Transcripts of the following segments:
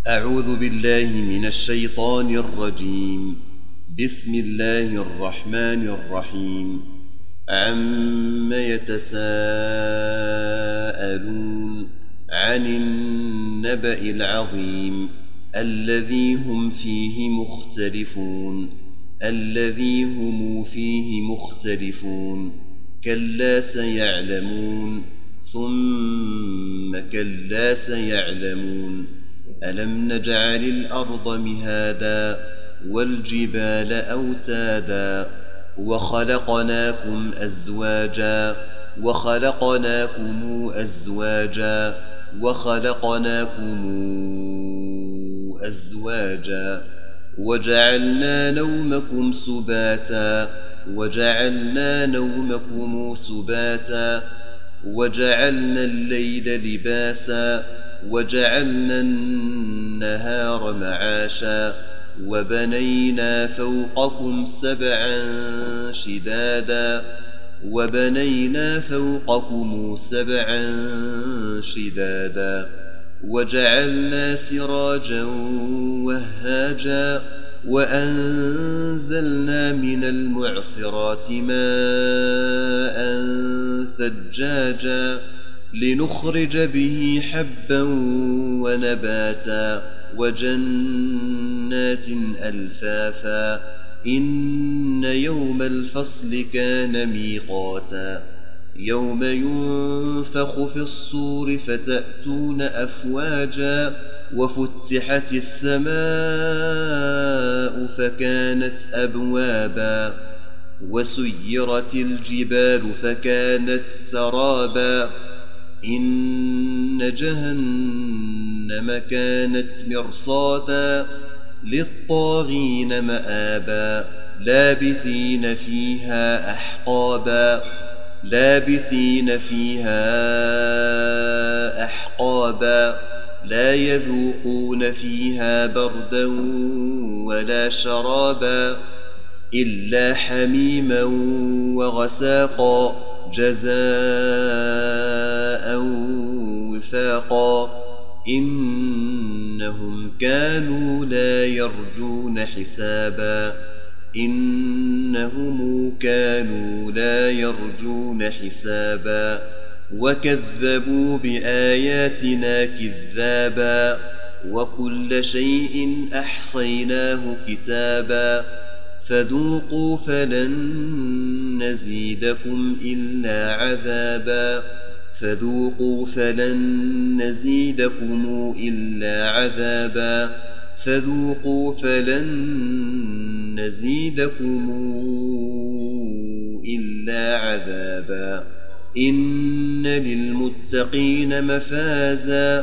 أعوذ بالله من الشيطان الرجيم. بسم الله الرحمن الرحيم. عم يتساءلون عن النبأ العظيم الذي هم فيه مختلفون كلا سيعلمون ثم كلا سيعلمون. ألم نجعل الأرض مهادا والجبال أوتادا وخلقناكم أزواجا وجعلنا نومكم سباتا وجعلنا الليل لباسا وجعلنا النهار معاشا وبنينا فوقكم سبعا شدادا وجعلنا سراجا وهاجا وأنزلنا من المعصرات ماء ثجاجا لنخرج به حبا ونباتا وجنات ألفافا. إن يوم الفصل كان ميقاتا يوم ينفخ في الصور فتأتون أفواجا وفتحت السماء فكانت أبوابا وسيرت الجبال فكانت سرابا. إن جهنم كانت مرصادا للطاغين مآبا لابثين فيها أحقابا لا يذوقون فيها بردا ولا شرابا إلا حميما وغساقا جزاء وفاقا. إنهم كانوا لا يرجون حسابا وكذبوا بآياتنا كذابا وكل شيء أحصيناه كتابا فذوقوا فلن نزيدكم إلا عذابا. إن للمتقين مفازا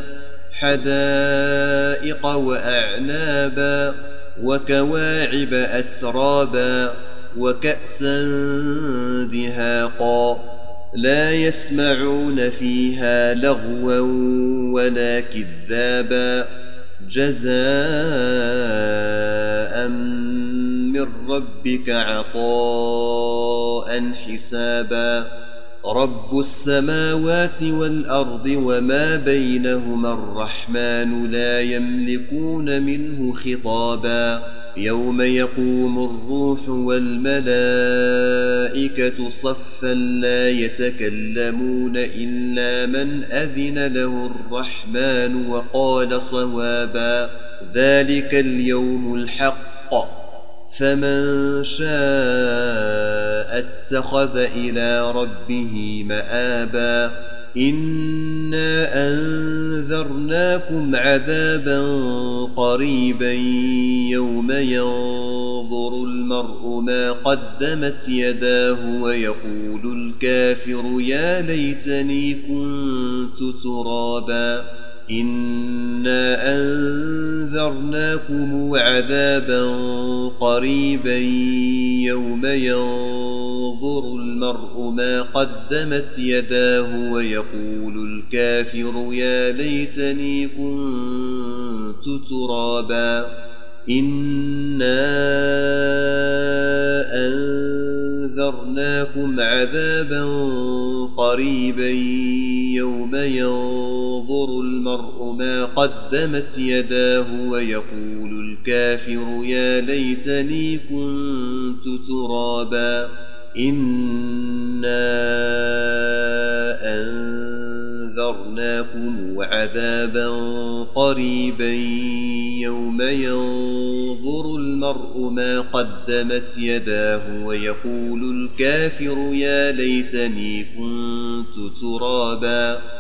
حدائق وأعنابا وكواعب أترابا وكأسا دهاقا لا يسمعون فيها لغوا ولا كذابا جزاء من ربك عطاء حسابا. رب السماوات والأرض وما بينهما الرحمن لا يملكون منه خطابا. يوم يقوم الروح والملائكة صفا لا يتكلمون إلا من أذن له الرحمن وقال صوابا. ذلك اليوم الحق فمن شاء اتخذ إلى ربه مآبا. إنا أنذرناكم عذابا قريبا يوم ينظر المرء ما قدمت يداه ويقول الكافر يا ليتني كنت ترابا. إنا أنذرناكم عذابا قريبا يوم ينظر المرء ما قدمت يداه ويقول الكافر يا ليتني كنت ترابا. إنا أنذرناكم عذابا قريبا يوم ينظر ينظر المرء ما قدمت يداه ويقول الكافر يا ليتني كنت ترابا إنا أنذرناكم عذابا قريبا يوم ينظر المرء ما قدمت يداه ويقول الكافر يا ليتني كنت ترابا